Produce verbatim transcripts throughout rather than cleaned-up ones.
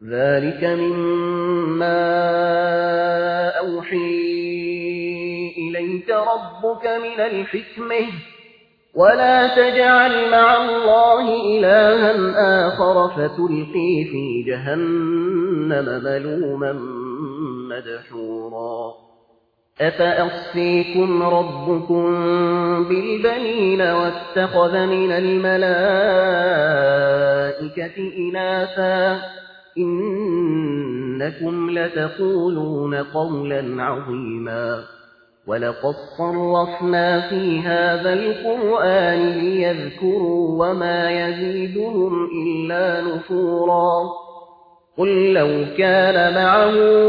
ذلك مما أوحي إليك ربك من الحكمة ولا تجعل مع الله إلها آخر فتلقي في جهنم ملوما مدحورا أفأصفيكم ربكم بالبنين واتخذ من الملائكة إناثا إنكم لتقولون قولا عظيما ولقد صرفنا في هذا القرآن ليذكروا وما يزيدهم إلا نفورا قل لو كان معه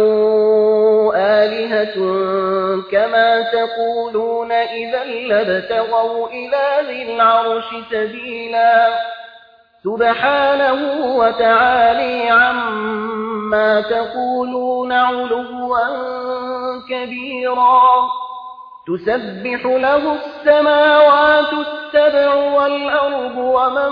آلهة كما تقولون إذا لابتغوا إلى ذي العرش سبيلا سبحانه وتعالى عما تقولون علوا كبيرا تسبح له السماوات السبع والأرض ومن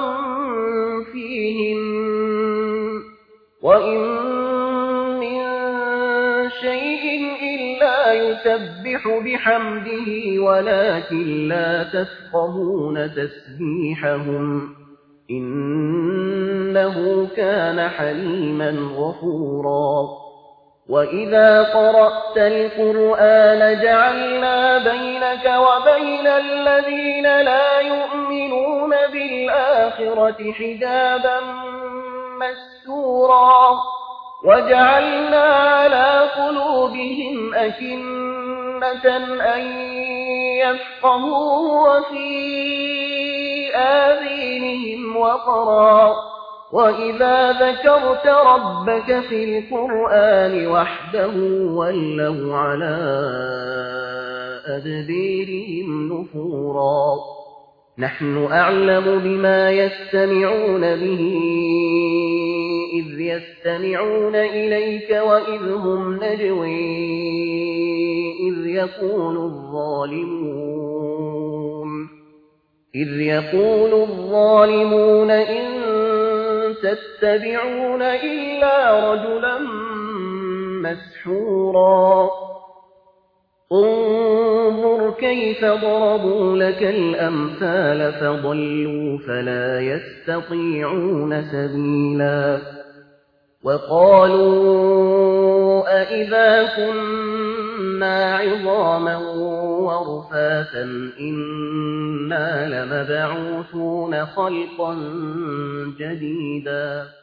فيهن وإن من شيء إلا يسبح بحمده ولكن لا تفقهون تسبيحهم إنه كان حليما غفورا وإذا قرأت القرآن جعلنا بينك وبين الذين لا يؤمنون بالآخرة حجابا مستورا وجعلنا على قلوبهم أكنة أن يفقهوا وفي آذينهم وقرا وإذا ذكرت ربك في القرآن وحده ولوا على أدبيرهم نفورا نحن أعلم بما يستمعون به إذ يستمعون إليك وإذ هم نجوي إذ يقول الظالمون إذ يقول الظالمون إن تتبعون إلا رجلا مسحورا انظر كيف ضربوا لك الأمثال فضلوا فلا يستطيعون سبيلا وقالوا أئذا كنا عظاما ورفاتا إنا لمبعوثون خلقا جديدا